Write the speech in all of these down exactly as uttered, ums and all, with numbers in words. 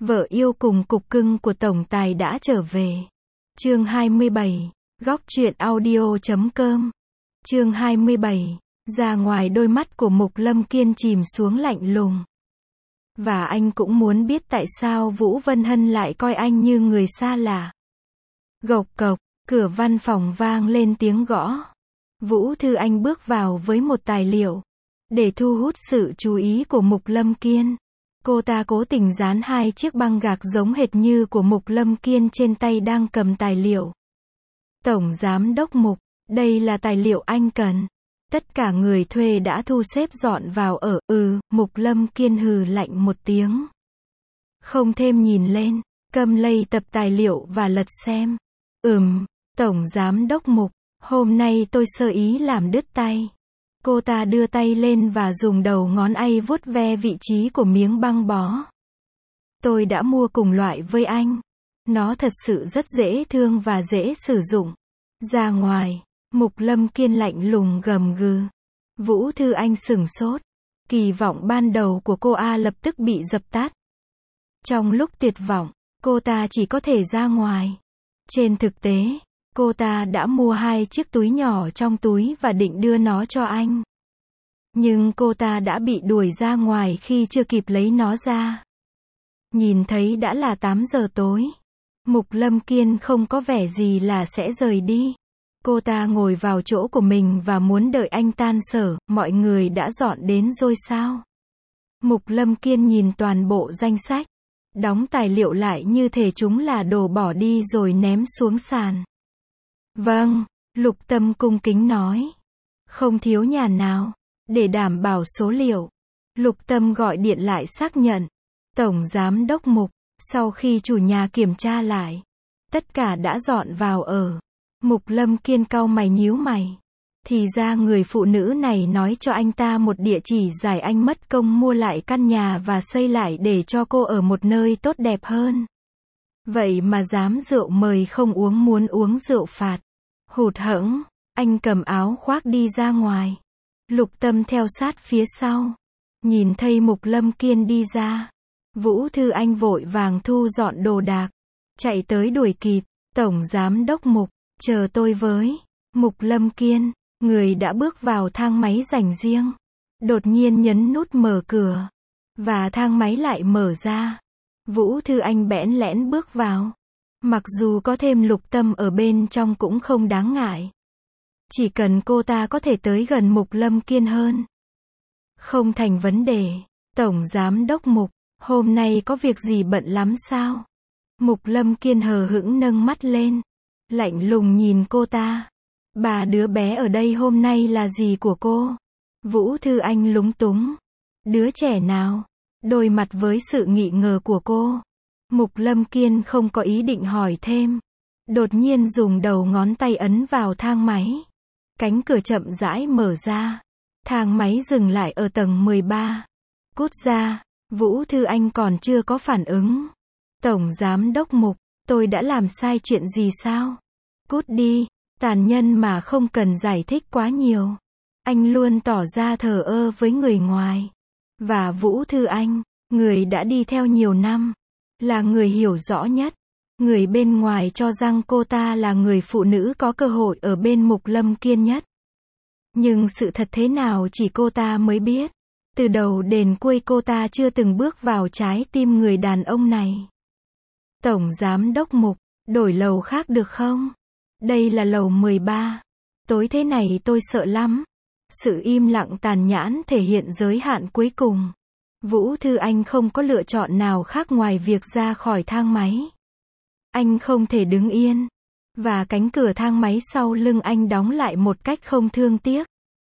Vợ yêu cùng cục cưng của tổng tài đã trở về. Chương hai mươi bảy, góc truyện audio chấm com. Chương hai mươi bảy, ra ngoài đôi mắt của Mục Lâm Kiên chìm xuống lạnh lùng. Và anh cũng muốn biết tại sao Vũ Vân Hân lại coi anh như người xa lạ. Gộc cộc, cửa văn phòng vang lên tiếng gõ. Vũ Thư Anh bước vào với một tài liệu. Để thu hút sự chú ý của Mục Lâm Kiên, cô ta cố tình dán hai chiếc băng gạc giống hệt như của Mục Lâm Kiên trên tay đang cầm tài liệu. Tổng Giám đốc Mục, đây là tài liệu anh cần. Tất cả người thuê đã thu xếp dọn vào ở, ừ, Mục Lâm Kiên hừ lạnh một tiếng. Không thêm nhìn lên, cầm lấy tập tài liệu và lật xem. Ừm, Tổng Giám đốc Mục, hôm nay tôi sơ ý làm đứt tay. Cô ta đưa tay lên và dùng đầu ngón tay vuốt ve vị trí của miếng băng bó. Tôi đã mua cùng loại với anh. Nó thật sự rất dễ thương và dễ sử dụng. Ra ngoài, Mục Lâm Kiên lạnh lùng gầm gừ. Vũ Thư Anh sửng sốt. Kỳ vọng ban đầu của cô A lập tức bị dập tắt. Trong lúc tuyệt vọng, cô ta chỉ có thể ra ngoài. Trên thực tế, cô ta đã mua hai chiếc túi nhỏ trong túi và định đưa nó cho anh. Nhưng cô ta đã bị đuổi ra ngoài khi chưa kịp lấy nó ra. Nhìn thấy đã là tám giờ tối. Mục Lâm Kiên không có vẻ gì là sẽ rời đi. Cô ta ngồi vào chỗ của mình và muốn đợi anh tan sở. Mọi người đã dọn đến rồi sao? Mục Lâm Kiên nhìn toàn bộ danh sách. Đóng tài liệu lại như thể chúng là đồ bỏ đi rồi ném xuống sàn. Vâng, Lục Tâm cung kính nói. Không thiếu nhà nào. Để đảm bảo số liệu, Lục Tâm gọi điện lại xác nhận. Tổng Giám đốc Mục, sau khi chủ nhà kiểm tra lại, tất cả đã dọn vào ở. Mục Lâm Kiên cau mày nhíu mày. Thì ra người phụ nữ này nói cho anh ta một địa chỉ giải anh mất công mua lại căn nhà và xây lại để cho cô ở một nơi tốt đẹp hơn. Vậy mà dám rượu mời không uống muốn uống rượu phạt. Hụt hẫng, anh cầm áo khoác đi ra ngoài. Lục Tâm theo sát phía sau. Nhìn thấy Mục Lâm Kiên đi ra, Vũ Thư Anh vội vàng thu dọn đồ đạc. Chạy tới đuổi kịp. Tổng Giám đốc Mục, chờ tôi với. Mục Lâm Kiên, người đã bước vào thang máy dành riêng. Đột nhiên nhấn nút mở cửa. Và thang máy lại mở ra. Vũ Thư Anh bẽn lẽn bước vào. Mặc dù có thêm Lục Tâm ở bên trong cũng không đáng ngại. Chỉ cần cô ta có thể tới gần Mục Lâm Kiên hơn. Không thành vấn đề. Tổng Giám đốc Mục, hôm nay có việc gì bận lắm sao? Mục Lâm Kiên hờ hững nâng mắt lên. Lạnh lùng nhìn cô ta. Bà đứa bé ở đây hôm nay là gì của cô? Vũ Thư Anh lúng túng. Đứa trẻ nào? Đối mặt với sự nghi ngờ của cô, Mục Lâm Kiên không có ý định hỏi thêm. Đột nhiên dùng đầu ngón tay ấn vào thang máy. Cánh cửa chậm rãi mở ra. Thang máy dừng lại ở tầng mười ba. Cút ra. Vũ Thư Anh còn chưa có phản ứng. Tổng Giám đốc Mục, tôi đã làm sai chuyện gì sao? Cút đi. Tàn nhân mà không cần giải thích quá nhiều. Anh luôn tỏ ra thờ ơ với người ngoài. Và Vũ Thư Anh, người đã đi theo nhiều năm, là người hiểu rõ nhất. Người bên ngoài cho rằng cô ta là người phụ nữ có cơ hội ở bên Mục Lâm Kiên nhất. Nhưng sự thật thế nào chỉ cô ta mới biết. Từ đầu đến cuối cô ta chưa từng bước vào trái tim người đàn ông này. Tổng Giám đốc Mục, đổi lầu khác được không? Đây là lầu mười ba. Tối thế này tôi sợ lắm. Sự im lặng tàn nhẫn thể hiện giới hạn cuối cùng. Vũ Thư Anh không có lựa chọn nào khác ngoài việc ra khỏi thang máy. Anh không thể đứng yên. Và cánh cửa thang máy sau lưng anh đóng lại một cách không thương tiếc.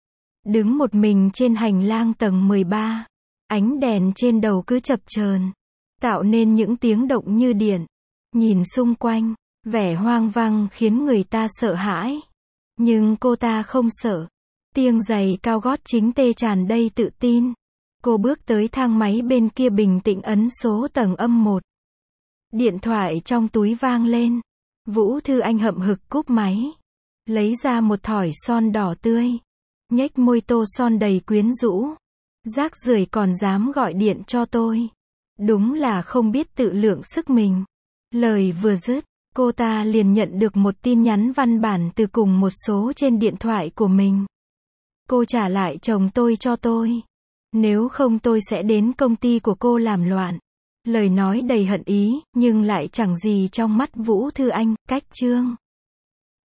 Đứng một mình trên hành lang tầng mười ba. Ánh đèn trên đầu cứ chập chờn, tạo nên những tiếng động như điện. Nhìn xung quanh, vẻ hoang vắng khiến người ta sợ hãi. Nhưng cô ta không sợ. Tiếng giày cao gót chính tê tràn đầy tự tin. Cô bước tới thang máy bên kia bình tĩnh ấn số tầng âm một. Điện thoại trong túi vang lên. Vũ Thư Anh hậm hực cúp máy. Lấy ra một thỏi son đỏ tươi. Nhếch môi tô son đầy quyến rũ. Rác rưởi còn dám gọi điện cho tôi. Đúng là không biết tự lượng sức mình. Lời vừa dứt, cô ta liền nhận được một tin nhắn văn bản từ cùng một số trên điện thoại của mình. Cô trả lại chồng tôi cho tôi. Nếu không tôi sẽ đến công ty của cô làm loạn. Lời nói đầy hận ý, nhưng lại chẳng gì trong mắt Vũ Thư Anh, cách chương.